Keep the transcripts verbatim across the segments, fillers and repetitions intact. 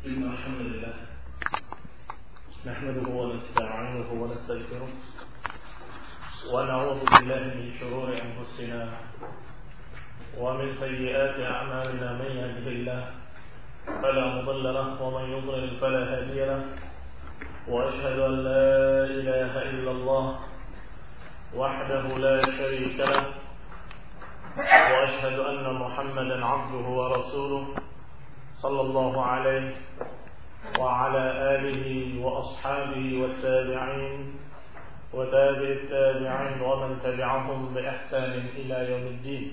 إن الحمد لله نحمده ونستعينه ونستغفره ونعوذ بالله من شرور أنفسنا ومن سيئات أعمالنا. من يهده الله فلا مضل له ومن يضلل فلا هادي له، وأشهد أن لا إله إلا الله وحده لا شريك له، وأشهد أن محمدا عبده ورسوله صلى الله عليه وعلى آله وأصحابه والتابعين وتابع التابعين ومن تبعهم بإحسان إلى يوم الدين.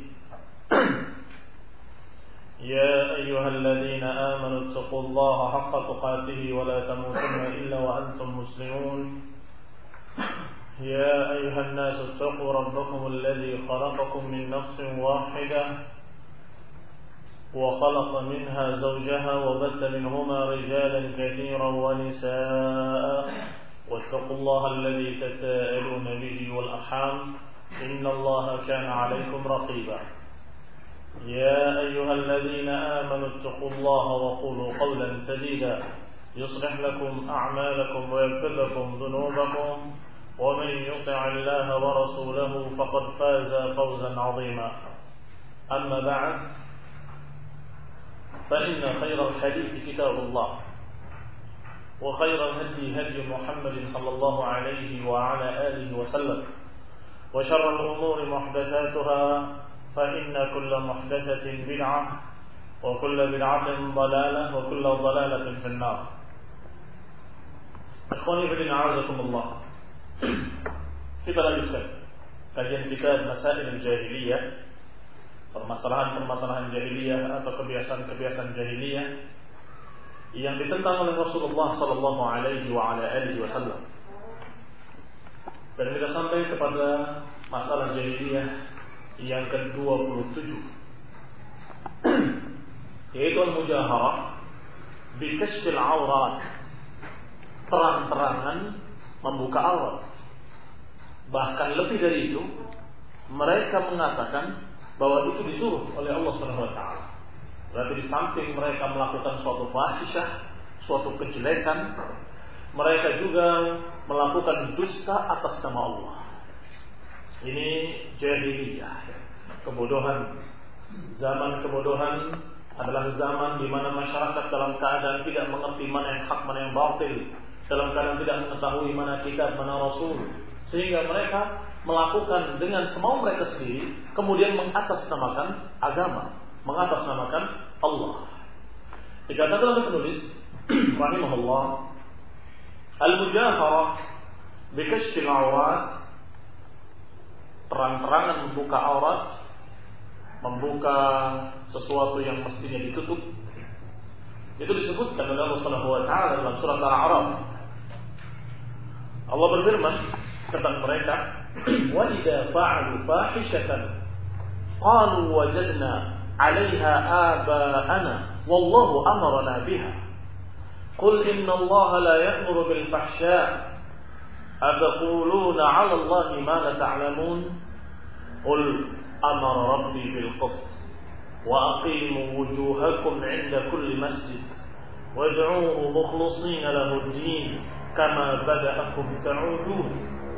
يا أيها الذين آمنوا اتقوا الله حق تقاته ولا تموتن إلا وأنتم مسلمون. يا أيها الناس اتقوا ربكم الذي خلقكم من نفس واحدة وخلق منها زوجها وبث منهما رجالا كثيرا ونساء، واتقوا الله الذي تساءلون به والأرحام إن الله كان عليكم رقيبا. يا أيها الذين آمنوا اتقوا الله وقولوا قولا سديدا يصلح لكم أعمالكم ويغفر لكم ذنوبكم، ومن يطع الله ورسوله فقد فاز فوزا عظيما. أما بعد، فإن خير الحديث كتاب الله، وخير الهدي هدي محمد صلى الله عليه وعلى آله وسلم، وشر الأمور محدثاتها، فإن كل محدثة بدعة وكل بدعة ضلالة وكل ضلالة في النار. Ikhwani fillah, a'azakumullah. Kita lanjutkan kajian kita Masail Jahiliyah, permasalahan-permasalahan jahiliyah atau kebiasaan-kebiasaan jahiliyah yang ditentang oleh Rasulullah sallallahu alaihi wa ala alihi wasallam. Dan kita sampai kepada masalah jahiliyah yang ke dua puluh tujuh, yaitu al-mujaharah bi kashfil aurat, terang-terangan membuka aurat. Bahkan lebih dari itu, mereka mengatakan bahwa itu disuruh oleh Allah Subhanahu wa taala. Berarti di samping mereka melakukan suatu fahisyah, suatu kejelekan, mereka juga melakukan dusta atas nama Allah. Ini jahiliyah, kebodohan. Zaman kebodohan adalah zaman di mana masyarakat dalam keadaan tidak mengerti mana yang hak, mana yang batil, dalam keadaan tidak mengetahui mana kitab, mana rasul, sehingga mereka melakukan dengan semau mereka sendiri, kemudian mengatasnamakan agama, mengatasnamakan Allah. Dikatakan oleh penulis rahimahullah, al-mujaharah bi kashfil aurat, terang-terangan membuka aurat, membuka sesuatu yang mestinya ditutup. Itu disebutkan oleh Allah Subhanahu wa taala dalam surat Al-A'raf. Allah berfirman tentang mereka, wa idza fa'alu fahishatan qalu wajadna 'alaiha aba'ana wallahu amarna biha qul inna allaha la ya'muru bil fahsya' ataquluna 'ala allahi ma la ta'lamun qul amara rabbi bil qist wa aqimu wujuhakum 'inda kulli masjid wad'uuhu mukhlishina lahu ad-din kama bada'akum ta'udun.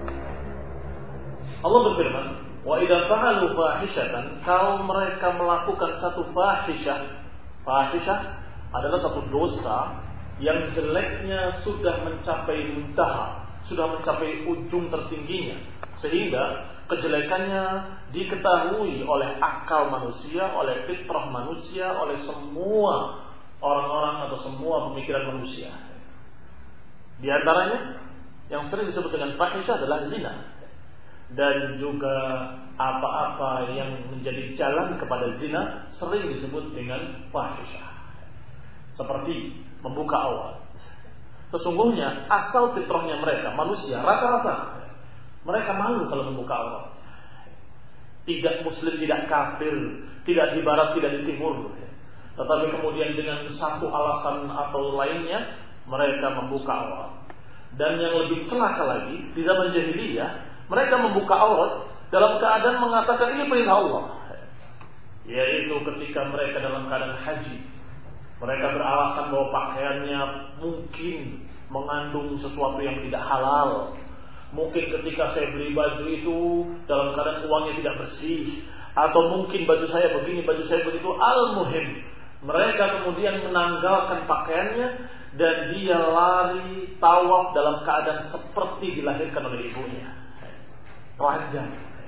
Allah berfirman, wa idza fa'alu fahishatan, kalau mereka melakukan satu fahisyah. Fahisyah adalah satu dosa yang jeleknya sudah mencapai muntaha, sudah mencapai ujung tertingginya, sehingga kejelekannya diketahui oleh akal manusia, oleh fitrah manusia, oleh semua orang-orang atau semua pemikiran manusia. Di antaranya yang sering disebut dengan fahisyah adalah zina, dan juga apa-apa yang menjadi jalan kepada zina sering disebut dengan fahisyah, seperti membuka aurat. Sesungguhnya asal fitrahnya mereka, manusia rata-rata mereka malu kalau membuka aurat. Tidak muslim, tidak kafir, tidak di barat, tidak di timur, tetapi kemudian dengan satu alasan atau lainnya mereka membuka aurat. Dan yang lebih celaka lagi, di zaman jahiliyah mereka membuka aurat dalam keadaan mengatakan ini perintah Allah, yaitu ketika mereka dalam keadaan haji. Mereka beralasan bahwa pakaiannya mungkin mengandung sesuatu yang tidak halal. Mungkin ketika saya beli baju itu dalam keadaan uangnya tidak bersih, atau mungkin baju saya begini, baju saya begitu. Al-muhim, mereka kemudian menanggalkan pakaiannya dan dia lari tawaf dalam keadaan seperti dilahirkan oleh ibunya. Telanjang.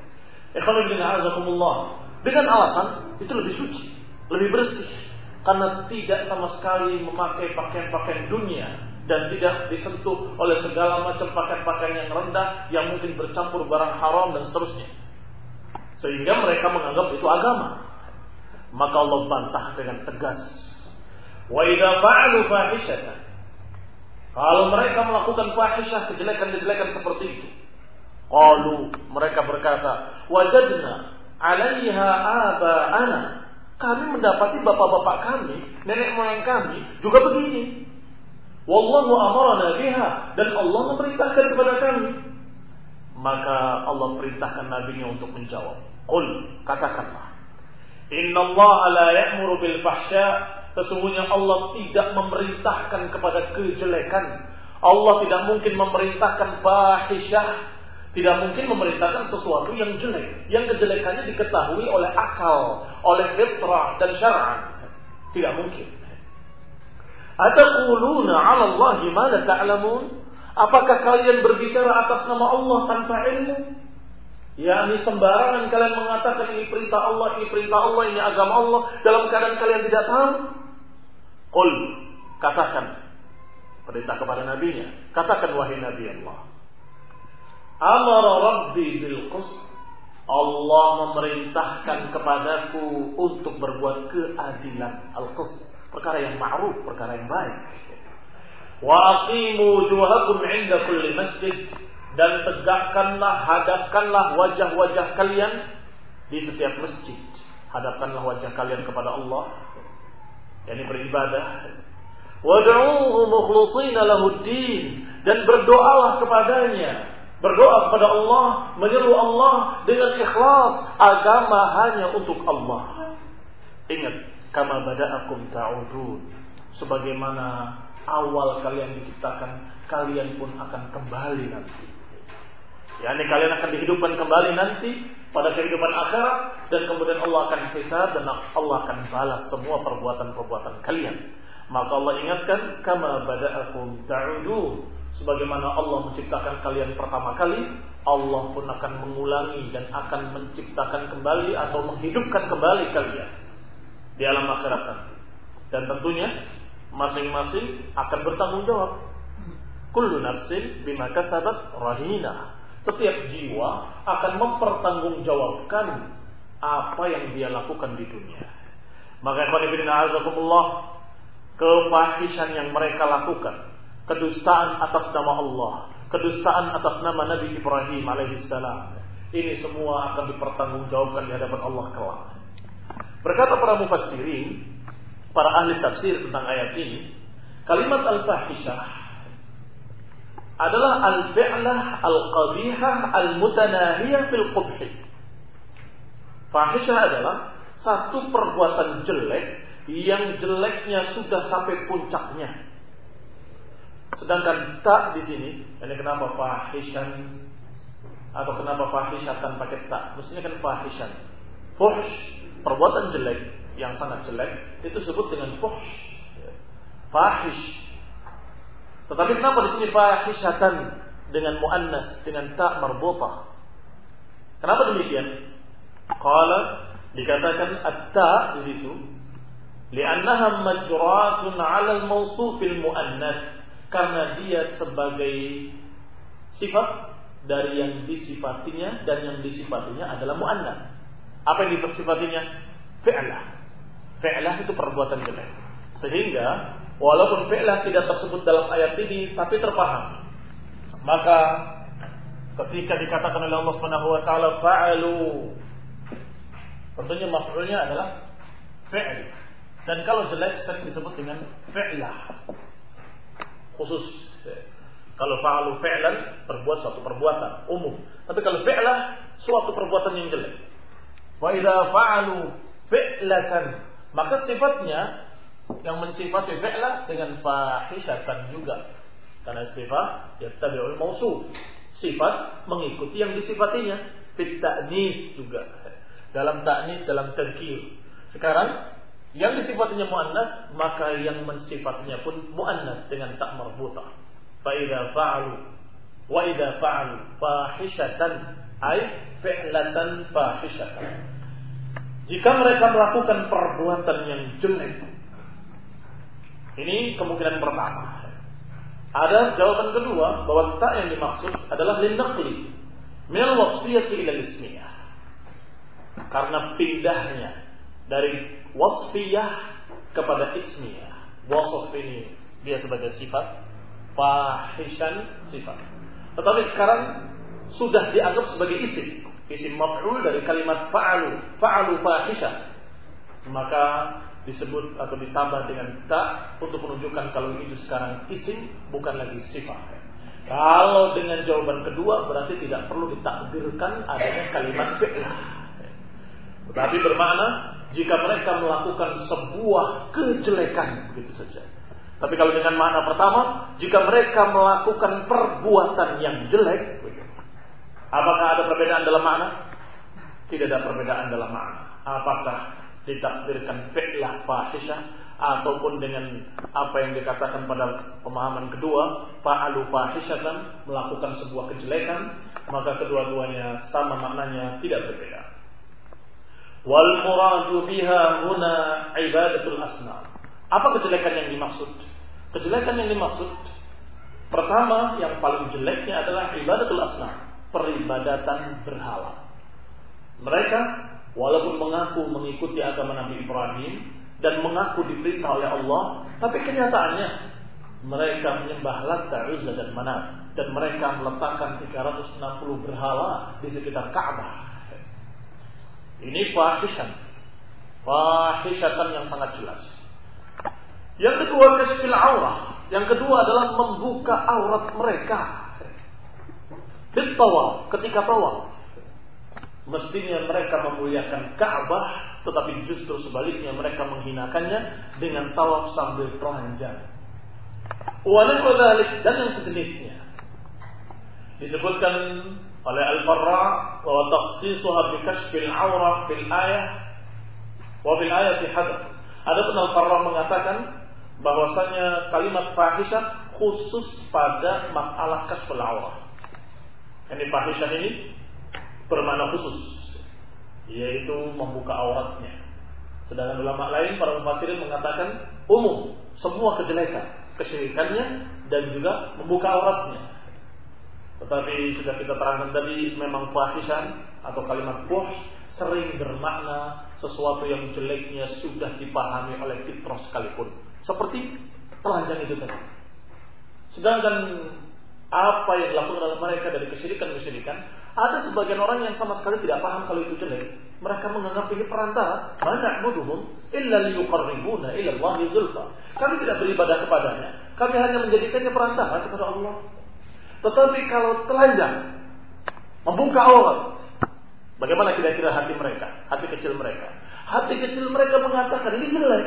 Dengan alasan itu lebih suci, lebih bersih, karena tidak sama sekali memakai pakaian-pakaian dunia dan tidak disentuh oleh segala macam pakaian-pakaian yang rendah yang mungkin bercampur barang haram dan seterusnya. Sehingga mereka menganggap itu agama. Maka Allah bantah dengan tegas. Wa idza fa'alu fahishatan, kalau mereka melakukan fahisyah, kejelekan-kejelekan seperti itu, qalu, mereka berkata, wajadna 'alaiha aba'ana, kami mendapati bapak-bapak kami, nenek moyang kami juga begini. Wallahu amarna biha, dan Allah memerintahkan kepada kami. Maka Allah perintahkan nabinya untuk menjawab. Qul, katakanlah, innallaha la ya'muru bil fahsya, sesungguhnya Allah tidak memerintahkan kepada kejelekan. Allah tidak mungkin memerintahkan fahisyah, tidak mungkin memerintahkan sesuatu yang jelek, yang kejelekannya diketahui oleh akal, oleh fitrah dan syar'an. Tidak mungkin. Ataquluna 'ala Allahi ma la ta'lamun? Apakah kalian berbicara atas nama Allah tanpa ilmu? yakni sembarangan kalian mengatakan ini perintah Allah, ini perintah Allah, ini agama Allah dalam keadaan kalian tidak tahu? Qul, katakan, perintah kepada nabinya, katakan wahai Nabi Allah, amara Rabbi bil qist, Allah memerintahkan kepadaku untuk berbuat keadilan, al-qist, perkara yang ma'ruf, perkara yang baik. Wa aqimu wujuhakum 'inda kulli masjid, dan tegakkanlah, hadapkanlah wajah-wajah kalian di setiap masjid. Hadapkanlah wajah kalian kepada Allah, yakni beribadah. Wad'uuhu mukhlishina lahud-din, dan berdoalah kepadanya. Berdoa kepada Allah, menyeru Allah dengan ikhlas, agama hanya untuk Allah. Ingat, kama bada'akum ta'udun, sebagaimana awal kalian diciptakan, kalian pun akan kembali nanti. Yani kalian akan dihidupkan kembali nanti pada kehidupan akhirat, dan kemudian Allah akan hisab dan Allah akan balas semua perbuatan-perbuatan kalian. Maka Allah ingatkan, kama bada'akum ta'udun, sebagaimana Allah menciptakan kalian pertama kali, Allah pun akan mengulangi dan akan menciptakan kembali atau menghidupkan kembali kalian di alam akhirat nanti. Dan tentunya masing-masing akan bertanggung jawab. Kullu nafsin bima kasabat rahinah. Setiap jiwa akan mempertanggungjawabkan apa yang dia lakukan di dunia. Maka ikhwan fillah azakumullah, kefahishan yang mereka lakukan, kedustaan atas nama Allah, kedustaan atas nama Nabi Ibrahim alaihissalam, ini semua akan dipertanggungjawabkan di hadapan Allah kelak. Berkata para mufassirin, para ahli tafsir tentang ayat ini, kalimat al-fahishah adalah al-fi'lah al-qabihah al-mutanahiyah fil qubhi. Fahishah adalah satu perbuatan jelek yang jeleknya sudah sampai puncaknya. Sedangkan tak di sini, ini kenapa fahishan atau kenapa fahishatan pakai tak? Mestinya kan fahishan. Fuhsh, perbuatan jelek yang sangat jelek itu disebut dengan fuhsh, fahish. Tetapi kenapa di sini fahishatan dengan muannas, dengan ta marbutah? Kenapa demikian? Qala, dikatakan at-ta di situ li'annaha majratun 'ala al-mawsuf al-muannas, karena dia sebagai sifat dari yang disifatinya, dan yang disifatinya adalah muannas. Apa yang disifatinya? Fi'lah. Fi'lah itu perbuatan jelek. Sehingga walaupun fi'lah tidak tersebut dalam ayat ini, tapi terpaham. Maka ketika dikatakan oleh Allah Subhanahu wa taala fa'alu, tentunya maf'ulnya adalah fi'l. Dan kalau jelek sering disebut dengan fi'lah. Khusus kalau fa'alu fi'lan, berbuat suatu perbuatan umum. Tapi kalau fi'lah, suatu perbuatan yang jelek. Wa idza fa'alu fi'latan, maka sifatnya yang mensifati fi'la dengan fahishatan juga. Karena sifat yattabi'ul mausuf, sifat mengikuti yang disifatinya. Fit ta'nits juga, dalam ta'nits, dalam tadhkir. Sekarang yang disifatinya muannats, maka yang mensifatinya pun muannats dengan tak marbutah. Fa idza fa'alu wa idza fa'alu fahishatan ay fi'latan fahishatan. Jika mereka melakukan perbuatan yang jelek. Ini kemungkinan pertama. Ada jawaban kedua bahwa tak yang dimaksud adalah linnaqli minal wasfiyati ila ismiyah. Karena pindahnya dari wasfiyah kepada ismiyah. Wasf ini dia sebagai sifat, fahishan sifat. Tetapi sekarang sudah dianggap sebagai isim, isim maf'ul dari kalimat fa'alu, fa'alu fahishan. Maka disebut atau ditambah dengan ta untuk menunjukkan kalau itu sekarang isim, bukan lagi sifat. Kalau dengan jawaban kedua berarti tidak perlu ditakdirkan adanya kalimat fi'lah. Tetapi bermakna jika mereka melakukan sebuah kejelekan begitu saja. Tapi kalau dengan makna pertama, jika mereka melakukan perbuatan yang jelek, apakah ada perbedaan dalam makna? Tidak ada perbedaan dalam makna. Apakah ditakdirkan fi'lah fahisyah ataupun dengan apa yang dikatakan pada pemahaman kedua, fa'alu fahishatan, melakukan sebuah kejelekan, maka kedua-duanya sama maknanya, tidak berbeda. Wal muradu biha huna ibadatul asnam. Apa kejelekan yang dimaksud? Kejelekan yang dimaksud pertama, yang paling jeleknya adalah ibadatul asnam, peribadatan berhala. Mereka walaupun mengaku mengikuti agama Nabi Ibrahim dan mengaku diperintah oleh Allah, tapi kenyataannya mereka menyembah Latta, Uzza dan Manat, dan mereka meletakkan tiga ratus enam puluh berhala di sekitar Ka'bah. Ini fahishan, fahishatan yang sangat jelas. Yang kedua, kasfil aurah. Yang kedua adalah membuka aurat mereka. Fit tawaf, ketika tawaf. Mestinya mereka memuliakan Ka'bah, tetapi justru sebaliknya mereka menghinakannya dengan tawaf sambil telanjang. Wa nahwu dzalik, dan yang sejenisnya. Disebutkan oleh Al-Farra bahwa takhsisuha bi kashfil aurah fil ayah wa fil ayati hadath. Adapun Al-Farra mengatakan bahwasanya kalimat fahisyah khusus pada masalah kashful aurah. Ini fahisyah ini bermakna khusus, yaitu membuka auratnya. Sedangkan ulama lain, para mufassirin mengatakan umum, semua kejelekan, kesyirikannya dan juga membuka auratnya. Tetapi sudah kita terangkan tadi, memang fahishan atau kalimat fuhsh sering bermakna sesuatu yang jeleknya sudah dipahami oleh fitrah sekalipun, seperti telanjang itu tadi. Sedangkan apa yang dilakukan oleh mereka dari kesyirikan-kesyirikan, ada sebagian orang yang sama sekali tidak paham kalau itu jelek. Mereka menganggap ini perantara. Ma na'buduhum illa liyuqarribuna ila Allahi zulfa. Kami tidak beribadah kepadanya, kami hanya menjadikannya perantara kepada Allah. Tetapi kalau telanjang, membuka aurat, bagaimana kira-kira hati mereka, hati kecil mereka? Hati kecil mereka mengatakan ini jelek.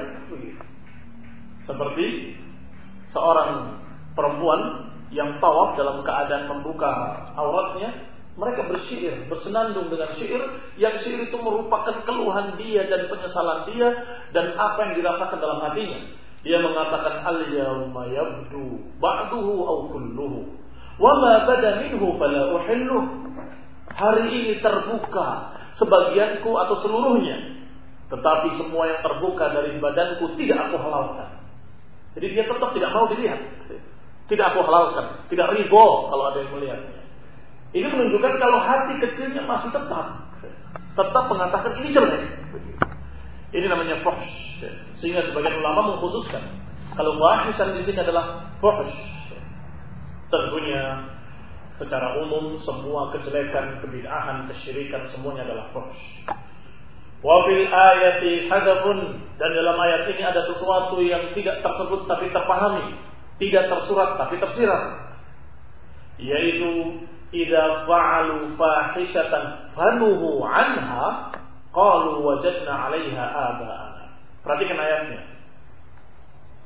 Seperti seorang perempuan yang tawaf dalam keadaan membuka auratnya, mereka bersyair, bersenandung dengan syair, yang syair itu merupakan keluhan dia dan penyesalan dia dan apa yang dirasakan dalam hatinya. Dia mengatakan al-yawma yabdu ba'duhu aw kulluhu wa ma bada minhu fala uhilluh. Hari ini terbuka sebagianku atau seluruhnya, tetapi semua yang terbuka dari badanku tidak aku halalkan. Jadi dia tetap tidak mau dilihat. Tidak aku halalkan, tidak ridho kalau ada yang melihatnya. Ini menunjukkan kalau hati kecilnya masih tetap tetap mengatakan ini jelek. Ini namanya fuhsh. Sehingga sebagian ulama mengkhususkan kalau fahishan di sini adalah fuhsh. Tentunya secara umum semua kejelekan, kebid'ahan, kesyirikan semuanya adalah fuhsh. Wa fil ayati hadafun, dan dalam ayat ini ada sesuatu yang tidak tersebut tapi terpahami, tidak tersurat tapi tersirat, yaitu idza fa'alu fahishatan fanuhu anha qalu wajadna 'alaiha aba'ana. Perhatikan ayatnya.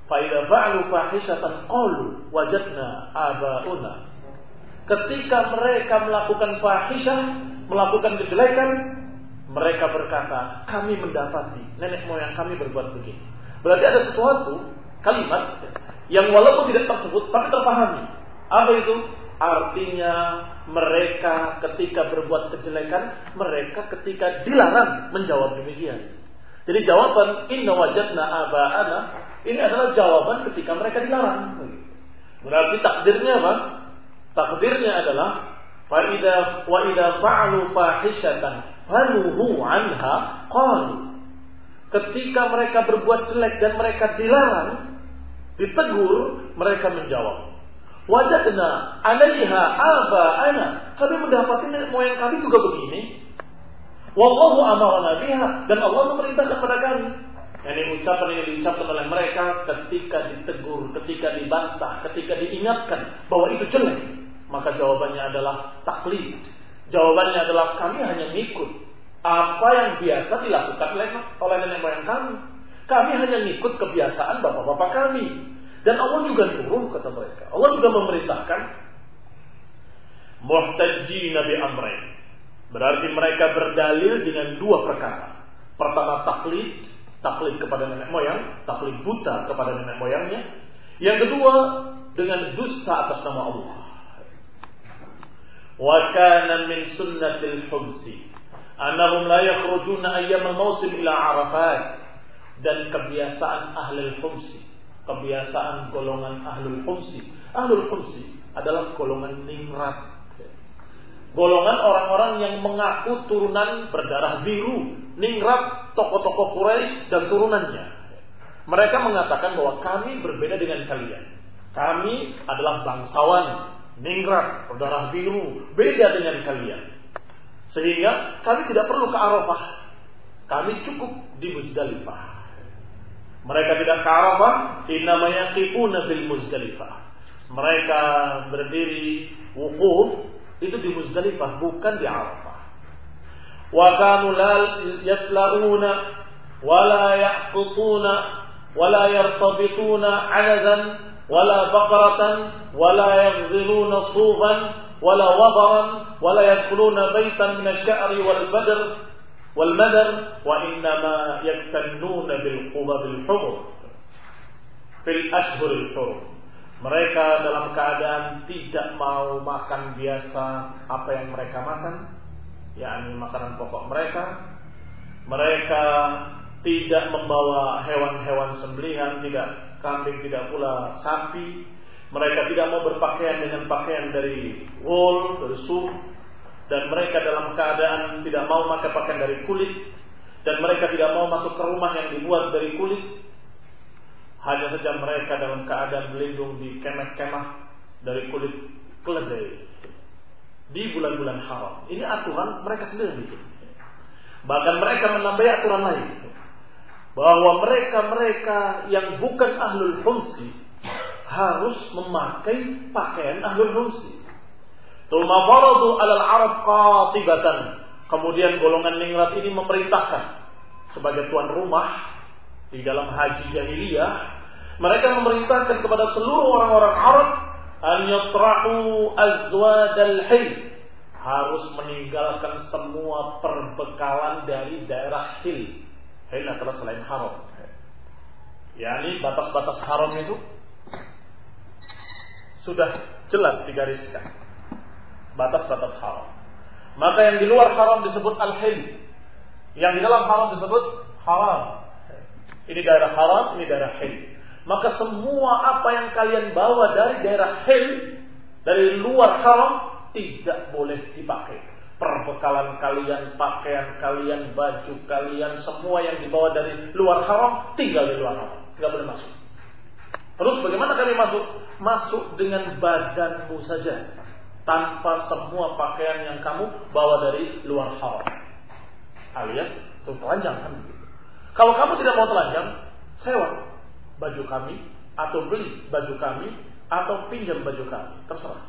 fa idza fa'alu fahishatan qalu wajadna abauna. Ketika mereka melakukan fahisyah, melakukan kejelekan, mereka berkata, kami mendapati nenek moyang kami berbuat begini. Berarti ada sesuatu kalimat yang walaupun tidak tersebut tapi terpahami. Apa itu? Artinya mereka ketika berbuat kejelekan, mereka ketika dilarang menjawab demikian. Jadi jawaban inna wajadna aba'ana ini adalah jawaban ketika mereka dilarang. Berarti takdirnya apa? Takdirnya adalah wa idza wa idza fa'alu fahishatan fanuhu anha qalu. Ketika mereka berbuat jelek dan mereka dilarang, ditegur, mereka menjawab, wajadna 'alaiha aba'ana. Kami mendapati nenek moyang kami juga begini. Wallahu amarna biha, dan Allah memerintahkan kepada kami. Ini ucapan ini diucapkan oleh mereka ketika ditegur, ketika dibantah, ketika diingatkan bahwa itu jelek. Maka jawabannya adalah taklid. Jawabannya adalah kami hanya ngikut apa yang biasa dilakukan oleh nenek moyang kami. Kami hanya ngikut kebiasaan bapak-bapak kami. Dan Allah juga nyuruh, kata mereka. Allah juga memerintahkan muhtajjina bi amrain. Berarti mereka berdalil dengan dua perkara. Pertama taklid, taklid kepada nenek moyang, taklid buta kepada nenek moyangnya. Yang kedua dengan dusta atas nama Allah. Wa kana min sunnatil humsi annahum la yakhrujuna ayyam al-mawsim ila Arafat. Dan kebiasaan ahlul humsi, kebiasaan golongan ahlul humsi. Ahlul humsi adalah golongan ningrat. Golongan orang-orang yang mengaku turunan berdarah biru, ningrat, tokoh-tokoh Quraisy dan turunannya. Mereka mengatakan bahwa kami berbeda dengan kalian. Kami adalah bangsawan, ningrat, berdarah biru, beda dengan kalian. Sehingga kami tidak perlu ke Arafah. Kami cukup di Muzdalifah. Mereka tidak ke Arafah, innamanya qifuna bil Muzdalifah. Mereka berdiri wukuf itu di Muzdalifah, bukan di Arafah. Wa kanu la yasla'una wa la ya'qutuna wa la yartabituna 'adadan wa la baqaratan wa la yaghziluna sufan wa la wabaran wa la yadkhuluna baitan min asy-sya'ri wal badr wal madar wa innama yaktannuna bil qubabil humur fil ashhuril hurum. Mereka dalam keadaan tidak mau makan biasa apa yang mereka makan, yakni makanan pokok mereka. Mereka tidak membawa hewan-hewan sembelihan, tidak kambing, tidak pula sapi. Mereka tidak mau berpakaian dengan pakaian dari wool, dari suf. Dan mereka dalam keadaan tidak mau pakai pakaian dari kulit. Dan mereka tidak mau masuk ke rumah yang dibuat dari kulit. Hanya saja mereka dalam keadaan berlindung di kemah-kemah dari kulit keledai di bulan-bulan haram. Ini aturan mereka sendiri bikin. Bahkan mereka menambah aturan lain, bahwa mereka-mereka yang bukan ahlul humsi harus memakai pakaian ahlul humsi. Tsumma faradu 'alal 'arab qatibatan. Kemudian golongan ningrat ini memerintahkan sebagai tuan rumah di dalam haji jahiliyah, mereka memerintahkan kepada seluruh orang-orang Arab an yatrahu azwadal hil, harus meninggalkan semua perbekalan dari daerah hil. Hil adalah selain haram. yakni batas-batas haram itu sudah jelas digariskan. Batas-batas haram. Maka yang di luar haram disebut al-hil, yang di dalam haram disebut haram. Ini daerah haram, ini daerah hil. Maka semua apa yang kalian bawa dari daerah hil, dari luar haram, tidak boleh dipakai. Perbekalan kalian, pakaian kalian, baju kalian, semua yang dibawa dari luar haram, tinggal di luar haram, tidak boleh masuk. Terus bagaimana kami masuk? Masuk dengan badanmu saja, tanpa semua pakaian yang kamu bawa dari luar haram. Alias telanjang kan begitu. Kalau kamu tidak mau telanjang, sewa baju kami, atau beli baju kami, atau pinjam baju kami, terserah.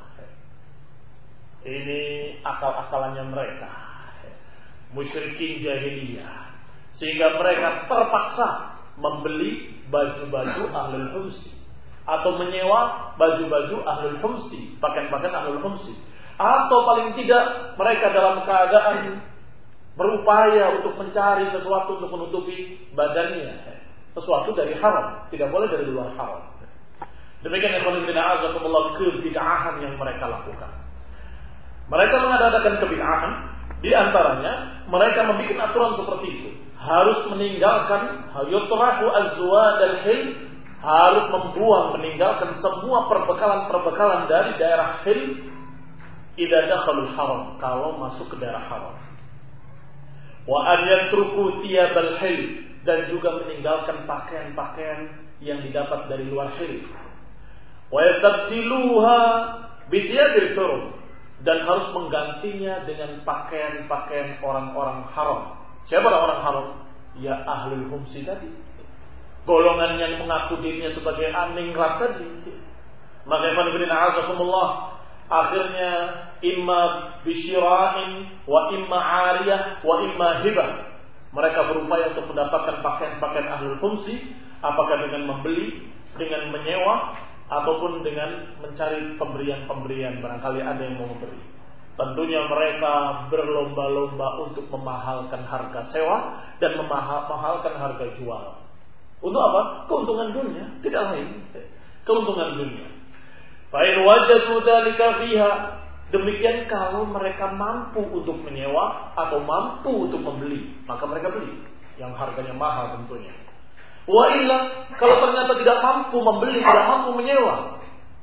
Ini akal-akalannya mereka, musyrikin jahiliyah, sehingga mereka terpaksa membeli baju-baju ahlul humsi atau menyewa baju-baju ahlul humsi, pakaian-pakaian ahlul humsi, atau paling tidak mereka dalam keadaan berupaya untuk mencari sesuatu untuk menutupi badannya, sesuatu dari haram, tidak boleh dari luar haram. Demikian ikhwan fillah azakumullah kebid'ahan yang mereka lakukan. Mereka mengadakan kebid'ahan, di antaranya mereka membuat aturan seperti itu, harus meninggalkan yutrahu azwad al-hil, harus membuang, meninggalkan semua perbekalan-perbekalan dari daerah hil idza dakhalul haram, kalau masuk ke daerah haram. Wa an yatruku thiyabal hil, dan juga meninggalkan pakaian-pakaian yang didapat dari luar hil. Wa yastabdiluha bi thiyabil hurum, dan harus menggantinya dengan pakaian-pakaian orang-orang haram. Siapa orang-orang haram? Ya ahlul humsi tadi, golongan yang mengaku dirinya sebagai aningrat tadi. Maka ikhwan fillah a'azakumullah, akhirnya imma bisyira'in wa imma 'ariyah wa imma hibah, mereka berupaya untuk mendapatkan pakaian-pakaian ahlul humsi, apakah dengan membeli, dengan menyewa, ataupun dengan mencari pemberian-pemberian, barangkali ada yang mau memberi. Tentunya mereka berlomba-lomba untuk memahalkan harga sewa dan memahalkan harga jual. Untuk apa? Keuntungan dunia, tidak lain. Keuntungan dunia. Fa in wajadu dzalika fiha, demikian kalau mereka mampu untuk menyewa atau mampu untuk membeli, maka mereka beli yang harganya mahal tentunya. Wa illa, kalau ternyata tidak mampu membeli, tidak mampu menyewa,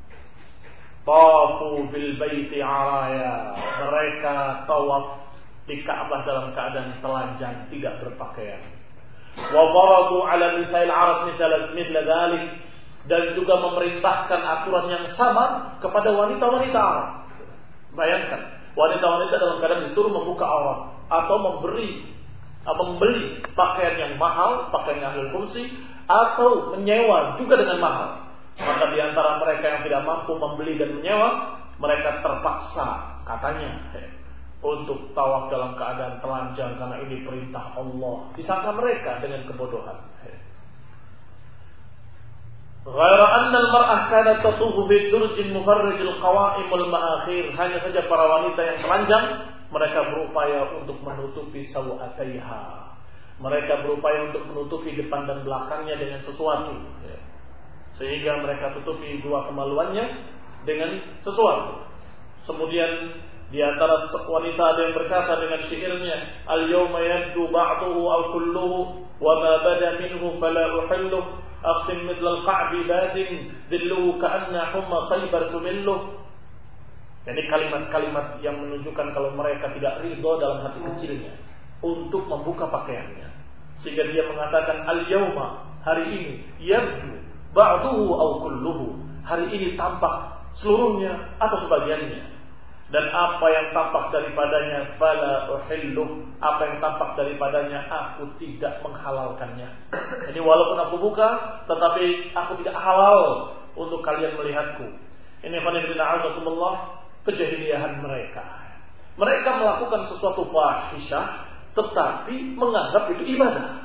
tawafu bil baiti araya, mereka tawaf di Ka'bah dalam keadaan telanjang, tidak berpakaian. Wa faradu ala nisa'il arab mithla dzalik, dan juga memerintahkan aturan yang sama kepada wanita-wanita Arab. Bayangkan, wanita-wanita dalam keadaan disuruh membuka aurat atau memberi atau membeli pakaian yang mahal, pakaian ahlul fungsi, atau menyewa juga dengan mahal. Maka di antara mereka yang tidak mampu membeli dan menyewa, mereka terpaksa katanya untuk tawaf dalam keadaan telanjang karena ini perintah Allah. Disangka mereka dengan kebodohan. Ghaira anna al-mar'ah kanat tatufu fi durjin mufarrij al-qawa'im wal-ma'akhir, hanya saja para wanita yang telanjang mereka berupaya untuk menutupi sawataiha. Mereka berupaya untuk menutupi depan dan belakangnya dengan sesuatu, sehingga mereka tutupi dua kemaluannya dengan sesuatu. Kemudian di antara wanita ada yang berkata dengan syairnya, al-yawma yabdu ba'duhu aw kulluhu wa ma bada minhu fala uhillu aqtim mithla al-qa'bi badin dilluhu ka'anna humma khaybar tumillu. Jadi kalimat-kalimat yang menunjukkan kalau mereka tidak ridha dalam hati kecilnya untuk membuka pakaiannya, sehingga dia mengatakan al-yawma, hari ini, yabdu ba'duhu aw kulluhu, hari ini tampak seluruhnya atau sebagiannya, dan apa yang tampak daripadanya fala uhillu, apa yang tampak daripadanya aku tidak menghalalkannya. Jadi walaupun aku buka, tetapi aku tidak halal untuk kalian melihatku. Ini qanifina azakumullah, kejahiliahan mereka. Mereka melakukan sesuatu fahisyah tetapi menganggap itu ibadah.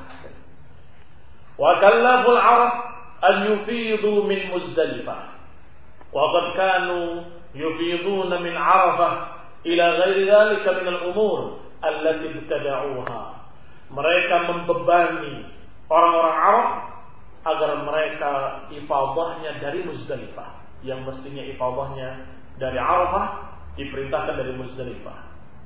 Wa kallaful arab an yufidu min Muzdalifah, wa qad kanu yufiduna min Arafah ila ghairi dhalika min al-umur allati ibtada'uha. Mereka membebani orang-orang Arab agar mereka ifadahnya dari Muzdalifah, yang mestinya ifadahnya dari Arafah, diperintahkan dari Muzdalifah.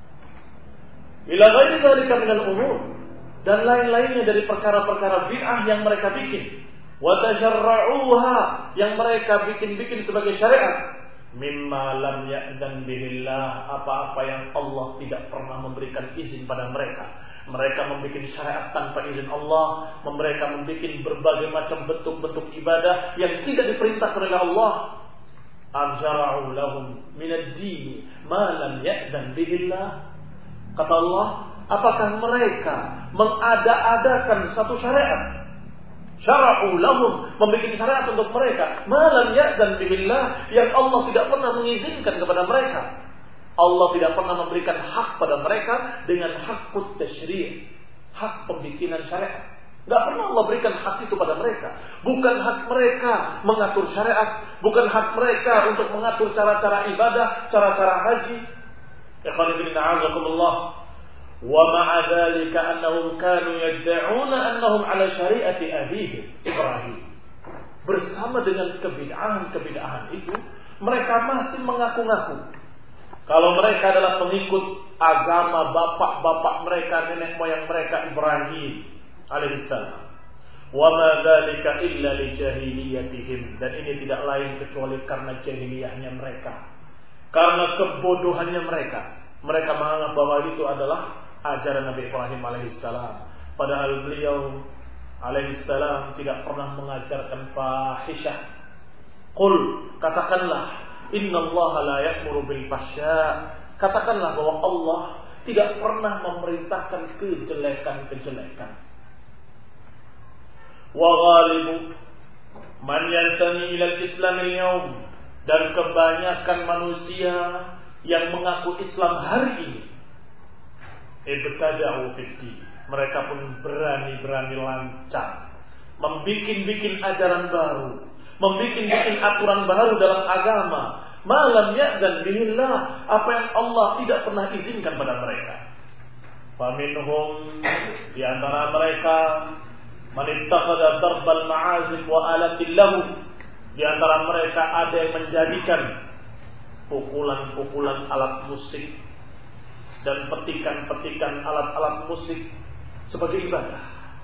Ila ghairi dzalika minal umur, dan lain-lainnya dari perkara-perkara bid'ah yang mereka bikin. Wa tasharra'uha, yang mereka bikin-bikin sebagai syariat. Mimma lam ya'dzan bihillah, apa-apa yang Allah tidak pernah memberikan izin pada mereka. Mereka membuat syariat tanpa izin Allah. Mereka membuat berbagai macam bentuk-bentuk ibadah yang tidak diperintahkan oleh Allah. Anjara'u lahum minad-dini ma lam ya'dzan bihillah. Kata Allah, apakah mereka mengada-adakan satu syariat? Syara'u lahum, membuat syariat untuk mereka ma lam ya'dzan bihillah, yang Allah tidak pernah mengizinkan kepada mereka. Allah tidak pernah memberikan hak pada mereka dengan hakut tasyri', hak pembikinan syariat. Gak pernah Allah berikan hak itu pada mereka. Bukan hak mereka mengatur syariat. Bukan hak mereka untuk mengatur cara-cara ibadah, cara-cara haji. Ikhwan fillah a'azakumullah. Wa ma'a dzalika annahum kanu yad'una annahum 'ala syari'ati abihim Ibrahim. Bersama dengan kebid'ahan-kebid'ahan itu, mereka masih mengaku-ngaku kalau mereka adalah pengikut agama bapak-bapak mereka, nenek moyang mereka Ibrahim alaihissalam. Wa ma dzalika illa li jahiliyatihim, dan ini tidak lain kecuali karena jahiliyahnya mereka, karena kebodohannya mereka. Mereka menganggap bahwa itu adalah ajaran Nabi Ibrahim alaihissalam, padahal beliau alaihissalam tidak pernah mengajarkan fahisyah. Qul, katakanlah, innallaha la ya'muru bil fahsya. Katakanlah bahwa Allah tidak pernah memerintahkan kejelekan-kejelekan. Wa ghalibu man yantami ila al-islam al-yawm, dan kebanyakan manusia yang mengaku Islam hari ini ibtada'u fid-din, mereka pun berani-berani lancang membikin-bikin ajaran baru, membikin-bikin aturan baru dalam agama, malam ya'zan bihillah, apa yang Allah tidak pernah izinkan pada mereka. Faminhum, di antara mereka, man ittakhadha darbal ma'azif wa alatil lahu, di antara mereka ada yang menjadikan pukulan-pukulan alat musik dan petikan-petikan alat-alat musik sebagai ibadah.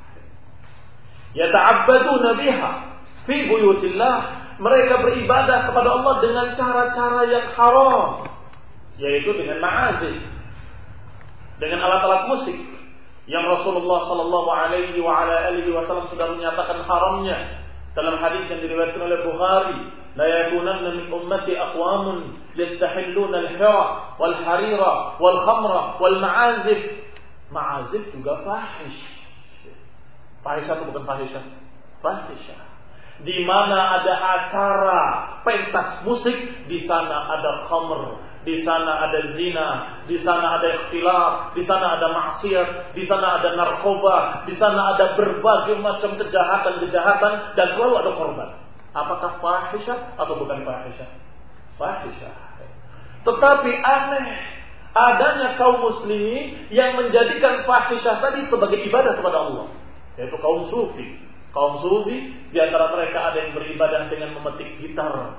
Yata'abbaduna biha fi buyutillah, mereka beribadah kepada Allah dengan cara-cara yang haram, yaitu dengan ma'azif, dengan alat-alat musik yang Rasulullah sallallahu alaihi wa ala alihi wasallam sudah menyatakan haramnya dalam hadis yang diriwayatkan oleh Bukhari, la yakunanna min ummati aqwamun yastahilluna al-hira wal harira wal khamra wal ma'azif. Ma'azif juga fahish. Fahish itu bukan fahisyah. Fahisyah. Di mana ada acara pentas musik, di sana ada khamr, di sana ada zina, di sana ada ikhtilaf, di sana ada maksiat, di sana ada narkoba, di sana ada berbagai macam kejahatan-kejahatan, dan selalu ada korban. Apakah fahisyah atau bukan fahisyah? Fahisyah. Tetapi aneh adanya kaum muslimin yang menjadikan fahisyah tadi sebagai ibadah kepada Allah, yaitu kaum sufi. Kaum sufi, di antara mereka ada yang beribadah dengan memetik gitar,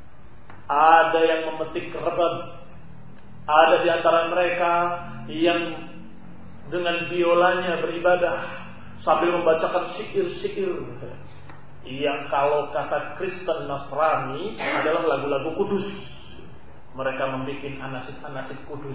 ada yang memetik rebab, ada di antara mereka yang dengan biolanya beribadah sambil membacakan syair-syair yang kalau kata Kristen Nasrani adalah lagu-lagu kudus. Mereka membuat anasib-anasib kudus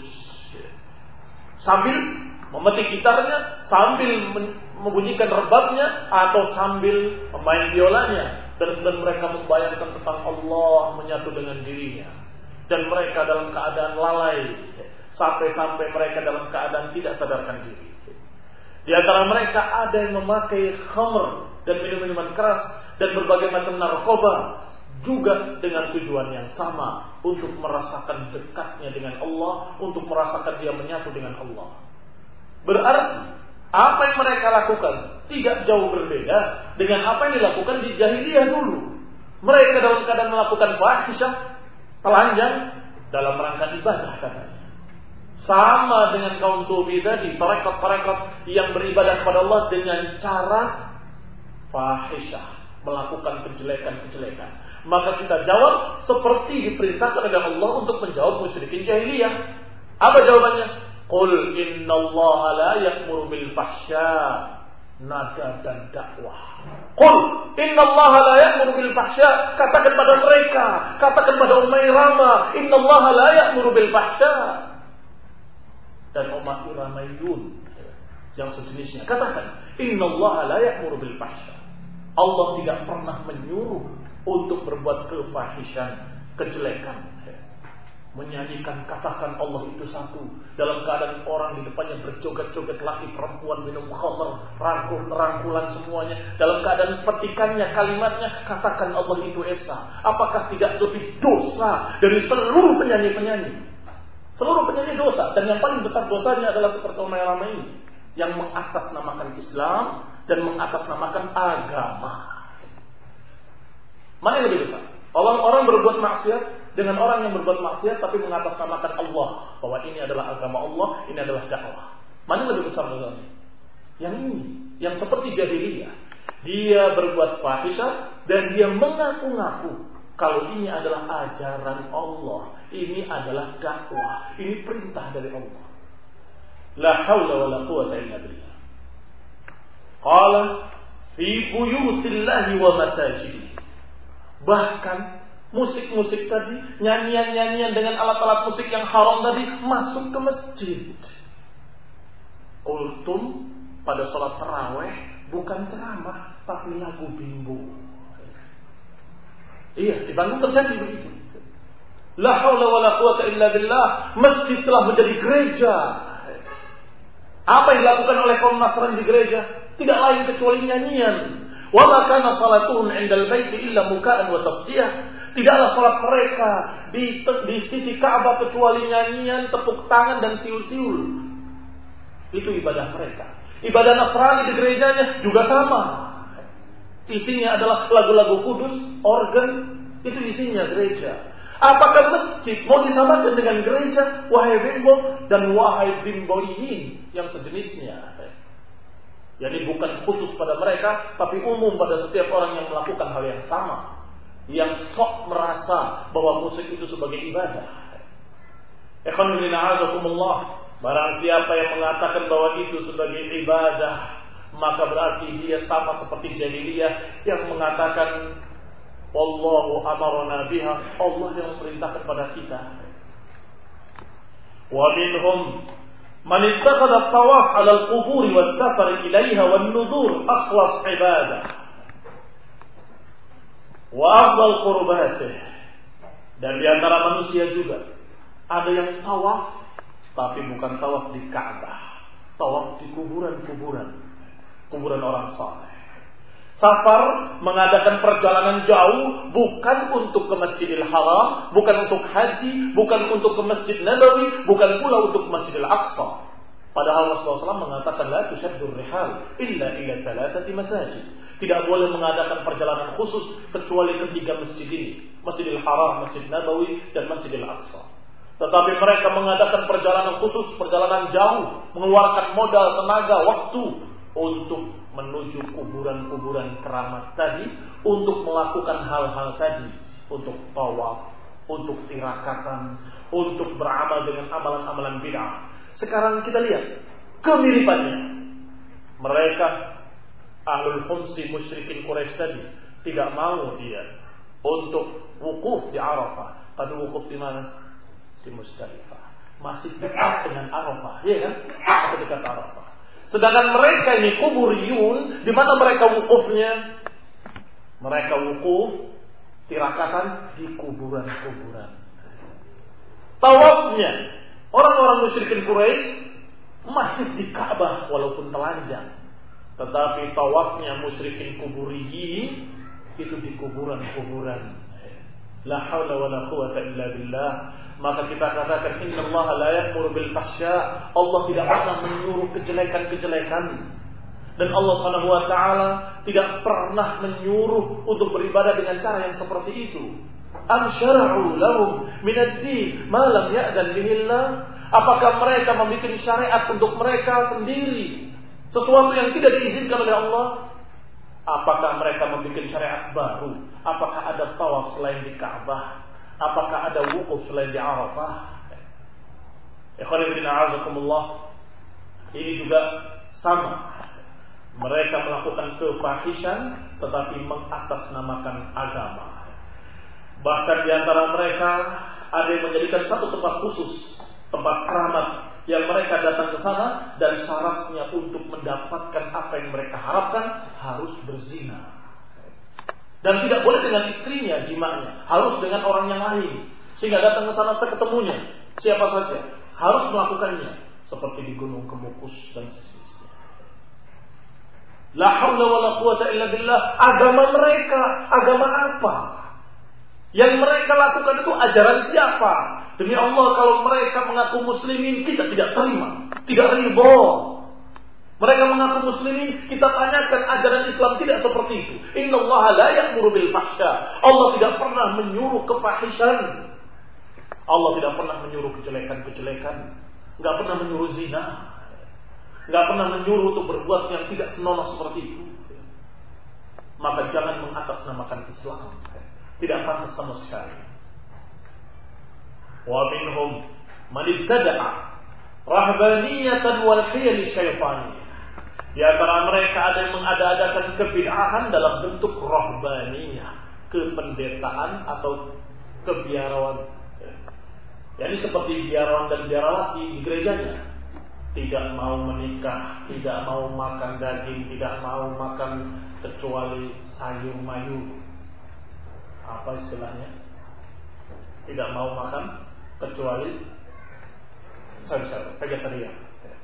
sambil memetik gitarnya, sambil membunyikan rebabnya, atau sambil memain biolanya, dan, dan mereka membayangkan tentang Allah menyatu dengan dirinya, dan mereka dalam keadaan lalai sampai-sampai mereka dalam keadaan tidak sadarkan diri. Di antara mereka ada yang memakai khamr dan minum-minuman keras dan berbagai macam narkoba, juga dengan tujuan yang sama, untuk merasakan dekatnya dengan Allah, untuk merasakan dia menyatu dengan Allah. Berarti apa yang mereka lakukan tidak jauh berbeda dengan apa yang dilakukan di jahiliyah dulu. Mereka dalam keadaan melakukan fahisyah, telanjang, dalam rangka ibadah katanya. Sama dengan kaum sufi tadi, tarekat-tarekat yang beribadah kepada Allah dengan cara fahisyah, melakukan kejelekan-kejelekan. Maka kita jawab seperti diperintahkan oleh Allah untuk menjawab musyrikin jahiliyah. Apa jawabannya? Qul innallaha la ya'muru bil fahsya. Nada dan dakwah. Qul innallaha la ya'muru bil fahsya. Katakan pada mereka, katakan pada umat Irama, innallaha la ya'muru bil fahsya. Dan umat Iramayun yang sejenisnya, katakan innallaha la ya'muru bil fahsya. Allah tidak pernah menyuruh untuk berbuat kefahishan, kejelekan. Menyanyikan, katakan Allah itu satu, dalam keadaan orang di depannya berjoget-joget, laki perempuan minum khamr, rangkul rangkulan semuanya, dalam keadaan petikannya, kalimatnya, katakan Allah itu esa. Apakah tidak lebih dosa dari seluruh penyanyi-penyanyi? Seluruh penyanyi dosa, dan yang paling besar dosanya adalah seperti Umar Rama ini, yang mengatasnamakan Islam dan mengatasnamakan agama. Mana yang lebih besar? Orang-orang berbuat maksiat dengan orang yang berbuat maksiat tapi mengatasnamakan Allah, bahwa ini adalah agama Allah, ini adalah dakwah. Mana yang lebih besar dosa? Yang ini, yang seperti jahiliyah. Dia berbuat fahisyah dan dia mengaku-ngaku kalau ini adalah ajaran Allah, ini adalah dakwah, ini perintah dari Allah. La haula wala quwwata illa billah. Qala fi buyutillahi wa masajidihi. Bahkan musik-musik tadi, nyanyian-nyanyian dengan alat-alat musik yang haram tadi masuk ke masjid. Ultum pada sholat tarawih bukan ceramah tapi lagu bimbo. Iya, di Bandung terjadi begitu. La haula wala quwwata illa billah. Masjid telah menjadi gereja. Apa yang dilakukan oleh kaum Nasrani di gereja? Tidak lain kecuali nyanyian. Wa ma kana salatuhum 'indal baiti illa muka'an wa tasdiyah. Tidaklah salat mereka di, di sisi Ka'bah kecuali nyanyian, tepuk tangan dan siul-siul. Itu ibadah mereka. Ibadah Nasrani di gerejanya juga sama. Isinya adalah lagu-lagu kudus, organ, itu isinya gereja. Apakah masjid mau disamakan dengan gereja? Wahai bimbo dan wahai bimboiyin yang sejenisnya. Jadi bukan khusus pada mereka, tapi umum pada setiap orang yang melakukan hal yang sama, yang sok merasa bahwa musik itu sebagai ibadah. Ikhwan fillah a'azakumullah, barang siapa yang mengatakan bahwa itu sebagai ibadah, maka berarti dia sama seperti jahiliyah yang mengatakan Wallahu amarna biha, Allah yang memerintahkan kepada kita. Wa minhum man ittakhadha at-tawaf 'ala al-qubur was-safar ilayha wan-nuzur akhlas ibadah wa afdal qurbatih. Dan di antara manusia juga ada yang tawaf tapi bukan tawaf di Ka'bah, tawaf di kuburan-kuburan, kuburan orang saleh. Safar, mengadakan perjalanan jauh bukan untuk ke Masjidil Haram, bukan untuk haji, bukan untuk ke Masjid Nabawi, bukan pula untuk Masjidil Aqsa. Padahal Rasulullah shallallahu alaihi wasallam mengatakan la tushaddur rihal illa ila thalathati masajid. Tidak boleh mengadakan perjalanan khusus kecuali ketiga masjid ini, Masjidil Haram, Masjid Nabawi, dan Masjidil Aqsa. Tetapi mereka mengadakan perjalanan khusus, perjalanan jauh, mengeluarkan modal, tenaga, waktu untuk menuju kuburan-kuburan keramat tadi, untuk melakukan hal-hal tadi, untuk tawaf, untuk tirakatan, untuk beramal dengan amalan-amalan bid'ah. Sekarang kita lihat kemiripannya. Mereka ahlul khumsi musyrikin Quraisy tadi tidak mau dia untuk wukuf di Arafah, tapi wukuf di mana? Di Muzdalifah. Masih dekat dengan Arafah, ya kan? Masih dekat Arafah. Sedangkan mereka ini kuburiyun, di mana mereka wukufnya? Mereka wukuf tirakatan di kuburan-kuburan. Tawafnya orang-orang musyrikin Quraisy masih di Ka'bah walaupun telanjang. Tetapi tawafnya musyrikin kuburiyin itu di kuburan-kuburan. La haula wala quwwata illa billah. Maka kita katakan innallaha la ya'muru bil fahsya. Allah tidak pernah menyuruh kejelekan-kejelekan. Dan Allah Subhanahu wa taala tidak pernah menyuruh untuk beribadah dengan cara yang seperti itu. Am syara'u lahum min ad-din ma lam ya'zan bihi Allah? Apakah mereka membuat syariat untuk mereka sendiri, sesuatu yang tidak diizinkan oleh Allah? Apakah mereka membuat syariat baru? Apakah ada tawaf selain di Ka'bah? Apakah ada wukuf selain di Arafah? Ikhwan fillah a'azakumullah, ini juga sama. Mereka melakukan kefahishan tetapi mengatasnamakan agama. Bahkan di antara mereka ada yang menjadikan satu tempat khusus, tempat keramat, yang mereka datang ke sana dan syaratnya untuk mendapatkan apa yang mereka harapkan harus berzina. Dan tidak boleh dengan istrinya, jimanya, harus dengan orang yang lain. Sehingga datang ke sana seketemunya, siapa saja harus melakukannya, seperti di Gunung Kemukus dan sejenisnya. La haula wala quwwata illa billah. Agama mereka, agama apa? Yang mereka lakukan itu ajaran siapa? Demi Allah, kalau mereka mengaku muslimin, kita tidak terima, tidak ridha. Mereka mengaku muslimin, kita tanyakan ajaran Islam tidak seperti itu. Innallaha la ya'muru bil fahsya. Allah tidak pernah menyuruh kefahisan. Allah tidak pernah menyuruh kejelekan-kejelekan. Enggak pernah menyuruh zina. Enggak pernah menyuruh untuk berbuat yang tidak senonoh seperti itu. Maka jangan mengatasnamakan Islam. Tidak pantas sama sekali. Wa minhum man ibtada'a rahbaniyatan wal khiyal syaitaniyah. Di antara mereka ada yang mengada-adakan kebid'ahan dalam bentuk rahbaniyah, kependetaan atau kebiarawan. Jadi seperti biarawan dan biarawati di gerejanya, tidak mau menikah, tidak mau makan daging, tidak mau makan kecuali sayur mayur. Apa istilahnya? Tidak mau makan kecuali sayur-sayur, vegetarian.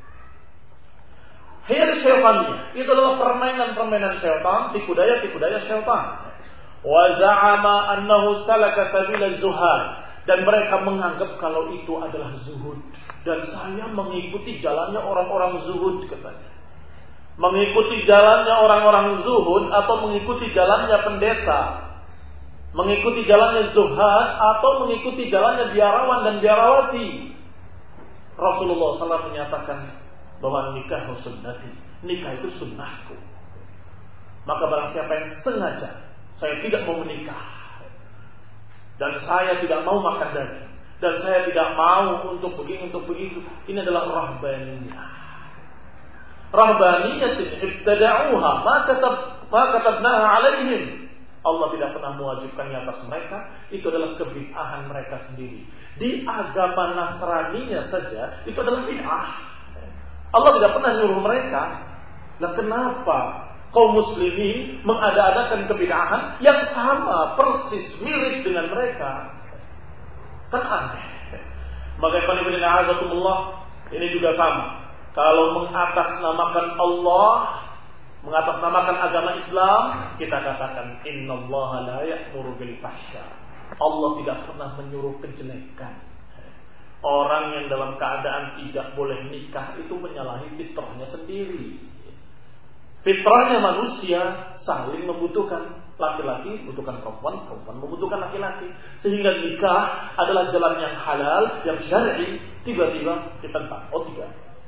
Hiyal syaitaniyah, itu adalah permainan-permainan syaitan, tipu daya-tipu daya syaitan. Wa za'ama annahu salaka sabila zuhad, dan mereka menganggap kalau itu adalah zuhud, dan saya mengikuti jalannya orang-orang zuhud katanya. Mengikuti jalannya orang-orang zuhud atau mengikuti jalannya pendeta, mengikuti jalannya zuhad atau mengikuti jalannya biarawan dan biarawati. Rasulullah sallallahu alaihi wasallam menyatakan bahwa nikah sunnati, nikah itu sunnahku. Maka barang siapa yang sengaja saya tidak mau menikah, dan saya tidak mau makan daging, dan saya tidak mau untuk begini untuk begitu, ini adalah rahbaniyah. Rahbaniyah ibtada'uha ma katab ma katabnaha 'alaihim. Allah tidak pernah mewajibkannya atas mereka, itu adalah kebid'ahan mereka sendiri. Di agama Nasraninya saja itu adalah bid'ah. Allah tidak pernah nyuruh mereka. Nah, kenapa kaum muslimin mengada-adakan kebid'ahan yang sama persis mirip dengan mereka? Kan aneh. Maka ibn a'azakumullah, ini juga sama. Kalau mengatasnamakan Allah, mengatasnamakan agama Islam, kita katakan innallaha la ya'muru bil fahsya. Allah tidak pernah menyuruh kejelekan. Orang yang dalam keadaan tidak boleh nikah itu menyalahi fitrahnya sendiri. Fitrahnya manusia saling membutuhkan. Laki-laki membutuhkan perempuan, perempuan membutuhkan laki-laki. Sehingga nikah adalah jalan yang halal, yang syar'i. Tiba-tiba ditentang. Oh tidak.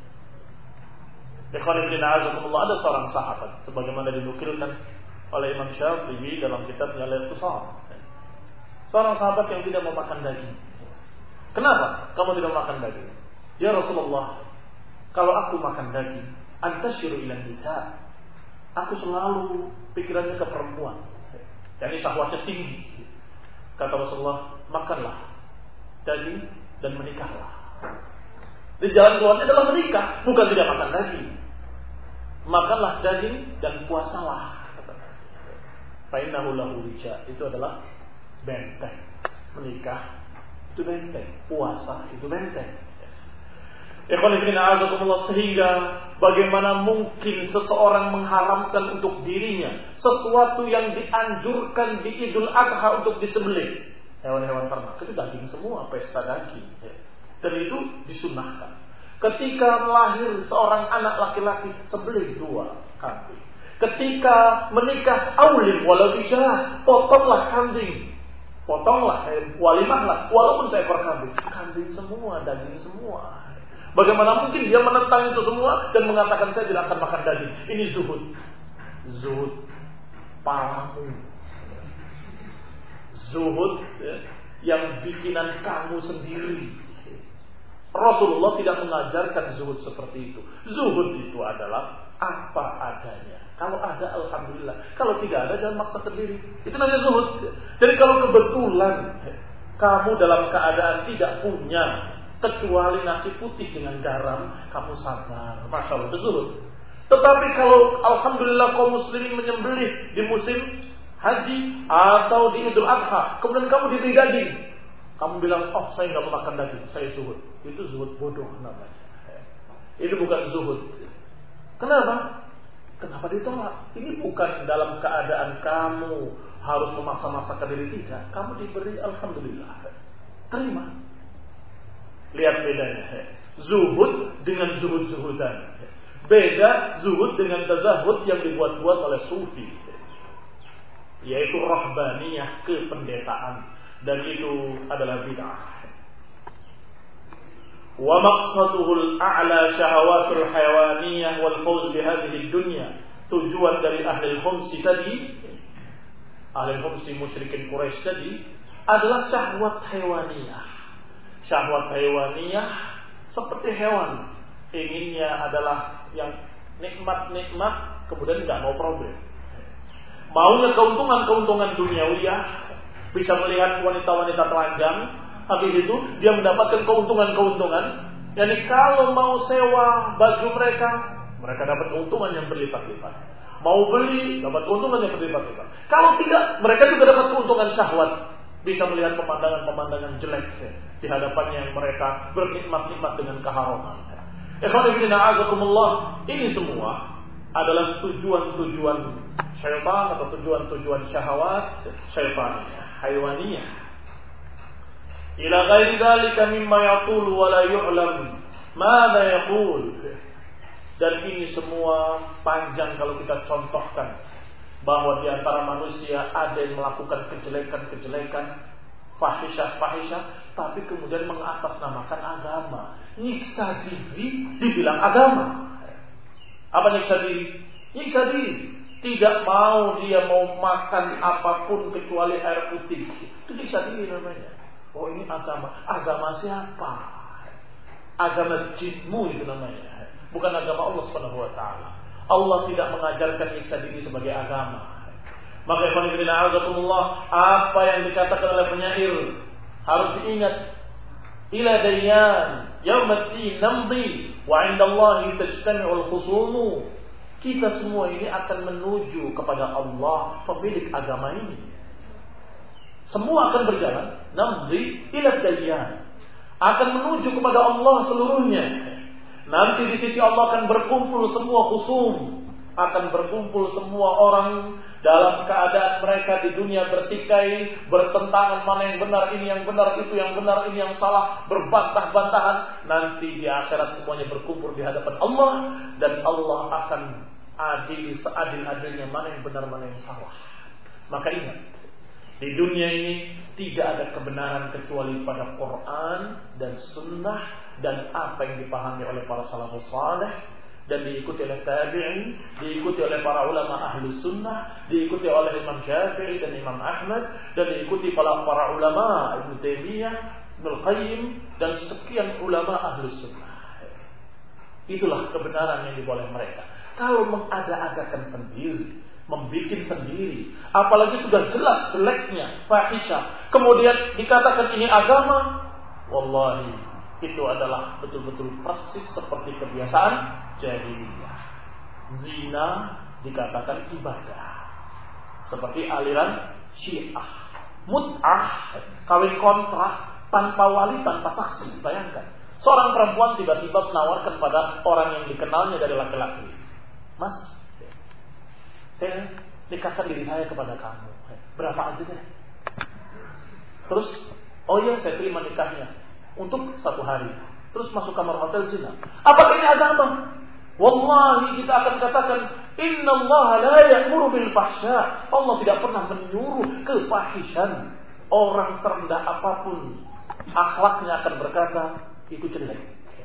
Ikhwan ibn a'azakumullah, ada seorang sahabat sebagaimana dinukilkan oleh Imam Syafi'i dalam kitabnya Al-Iqtisad. Seorang sahabat yang tidak mau makan daging. Kenapa kamu tidak makan daging? Ya Rasulullah, kalau aku makan daging, antasyiru ilan nisa. Aku selalu pikirannya ke perempuan. Yani syahwatnya tinggi. Kata Rasulullah, makanlah daging dan menikahlah. Di jalan keluarnya adalah menikah, bukan tidak makan daging. Makanlah daging dan puasalah. Fa innahu lahu wija, itu adalah benteng. Menikah itu benteng, puasa itu benteng. Ikhwan fillah azakumullah, sehingga bagaimana mungkin seseorang mengharamkan untuk dirinya sesuatu yang dianjurkan di Idul Adha untuk disembelih. Hewan-hewan ternak itu daging semua, pesta daging. Dan itu disunahkan. Ketika lahir seorang anak laki-laki, sembelih dua kambing. Ketika menikah, aulim walau bisyah, potonglah kambing. Potonglah, walimahlah, walaupun seekor kambing. Kambing semua, daging semua. Bagaimana mungkin dia menentang itu semua dan mengatakan saya tidak akan makan daging. Ini zuhud. Zuhud palamu. Zuhud ya, yang bikinan kamu sendiri. Rasulullah tidak mengajarkan zuhud seperti itu. Zuhud itu adalah apa adanya. Kalau ada, alhamdulillah. Kalau tidak ada, jangan maksa sendiri. Itu namanya zuhud. Jadi kalau kebetulan kamu dalam keadaan tidak punya kecuali nasi putih dengan garam, kamu sabar. Masya Allah, itu zuhud. Tetapi kalau alhamdulillah kaum muslimin menyembelih di musim haji atau di Idul Adha, kemudian kamu diberi daging, kamu bilang, oh saya nggak mau makan daging, saya zuhud. Itu zuhud bodoh namanya. Itu bukan zuhud. Kenapa? Kenapa ditolak? Ini bukan dalam keadaan kamu harus memaksa-maksakan diri, tidak. Kamu diberi alhamdulillah. Terima. Lihat bedanya. Zuhud dengan zuhud-zuhudan. Beda zuhud dengan tazahud yang dibuat-buat oleh sufi, yaitu rahbaniyah, kependetaan, dan itu adalah bid'ah. Wa maqsaduhul a'la syahawatul hayawaniyah wal fawz bihadhihi dunya. Tujuan dari ahli khumsi tadi, ahli khumsi musyrikin Quraisy tadi, adalah syahwat hayawaniyah. Syahwat hayawaniyah seperti hewan, inginnya adalah yang nikmat-nikmat, kemudian tidak mau problem. Maunya keuntungan-keuntungan duniawiyah, bisa melihat wanita-wanita telanjang, habis itu dia mendapatkan keuntungan-keuntungan. Yani kalau mau sewa baju mereka, mereka dapat keuntungan yang berlipat-lipat. Mau beli, dapat keuntungan yang berlipat-lipat. Kalau tidak, mereka juga dapat keuntungan syahwat. Bisa melihat pemandangan-pemandangan jelek di hadapannya yang mereka bernikmat-nikmat dengan keharaman. Ikhwan fillah a'azakumullah, ini semua adalah tujuan-tujuan syaitan atau tujuan-tujuan syahwat syaitaniyah, hayawaniyah. Ila ghairi dzalika mimma yaqulu wa la yu'lam madza yaqul. Dan ini semua panjang kalau kita contohkan, bahwa di antara manusia ada yang melakukan kejelekan-kejelekan, fahisyah-fahisyah, tapi kemudian mengatasnamakan agama. Nyiksa diri dibilang agama. Apa nyiksa diri? Nyiksa diri. Tidak mau dia mau makan apapun kecuali air putih. Itu nyiksa diri namanya. Oh, ini agama. Agama siapa? Agama jinmu itu namanya. Bukan agama Allah Subhanahu wa taala. Allah tidak mengajarkan nyiksa diri sebagai agama. Maka ikhwan fillah a'azakumullah, apa yang dikatakan oleh penyair harus diingat. Ila dayyan yaumati namdi wa 'indallahi tajtami'ul khusumu. Kita semua ini akan menuju kepada Allah, pemilik agama ini. Semua akan berjalan namdi ila dayyan, akan menuju kepada Allah seluruhnya. Nanti di sisi Allah akan berkumpul semua khusum, akan berkumpul semua orang dalam keadaan mereka di dunia bertikai, bertentangan, mana yang benar, ini yang benar, itu yang benar, ini yang salah, berbantah-bantahan. Nanti di akhirat semuanya berkumpul di hadapan Allah, dan Allah akan adil seadil-adilnya mana yang benar, mana yang salah. Maka ingat, di dunia ini tidak ada kebenaran kecuali pada Quran dan Sunnah dan apa yang dipahami oleh para salafus saleh dan diikuti oleh tabi'in, diikuti oleh para ulama ahli sunnah, diikuti oleh Imam Syafi'i dan Imam Ahmad, dan diikuti para para ulama Ibnu Taimiyah, Ibnu Qayyim, dan sekian ulama ahli sunnah. Itulah kebenaran yang diboleh mereka. Kalau mengada-adakan sendiri, membikin sendiri, apalagi sudah jelas jeleknya, fahisyah, kemudian dikatakan ini agama, wallahi itu adalah betul-betul persis seperti kebiasaan jahiliyah. Zina dikatakan ibadah, seperti aliran Syiah. Mut'ah, kawin kontrak tanpa wali, tanpa saksi. Bayangkan, seorang perempuan tiba-tiba menawarkan pada orang yang dikenalnya dari laki-laki, Mas, saya nikahkan diri saya kepada kamu, berapa aja deh. Terus, oh iya saya terima nikahnya untuk satu hari. Terus masuk kamar hotel zina. Apakah ini agama? Wallahi kita akan katakan, innallaha la ya'muru bil fahsya. Allah tidak pernah menyuruh kefahisan. Orang serendah apapun akhlaknya akan berkata itu jelek,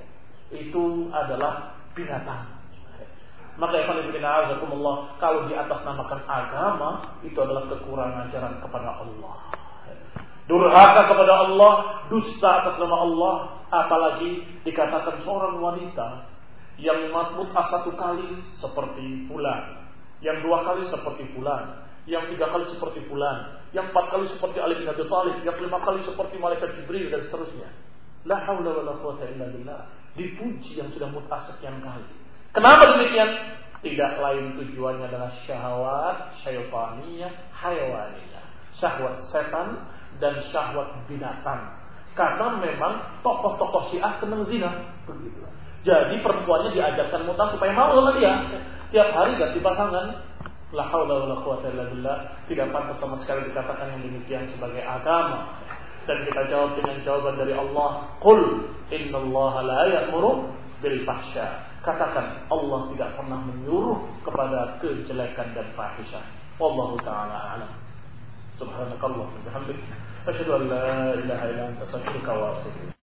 itu adalah binatang. Maka ikhwan fillah a'azakumullah, kalau di atas namakan agama, itu adalah kekurangan ajaran kepada Allah, durhaka kepada Allah, dusta atas nama Allah. Apalagi dikatakan seorang wanita yang mut'ah satu kali seperti fulan, yang dua kali seperti fulan, yang tiga kali seperti fulan, yang empat kali seperti Ali bin Abi Thalib, yang lima kali seperti malaikat Jibril, dan seterusnya. La haula wala quwwata illa billah. Dipuji yang sudah mut'ah sekian kali. Kenapa demikian? Tidak lain tujuannya adalah syahwat syaitaniyah, hayawaniyah, syahwat setan dan syahwat binatang. Karena memang tokoh-tokoh Syiah senang zina, begitu. Jadi perempuannya diajarkan mut'ah supaya mau sama dia. Tiap hari ganti pasangan. La haula wala quwwata illa billah. Tidak pantas sama sekali dikatakan yang demikian sebagai agama. Dan kita jawab dengan jawaban dari Allah, qul innallaha la ya'muru bil fahsya. katakan Allah tidak pernah menyuruh kepada kejelekan dan fahisyah. Wallahu taala a'lam. Subhanakallahumma wa bihamdika asyhadu an la ilaha illa anta astaghfiruka wa atubu ilaik.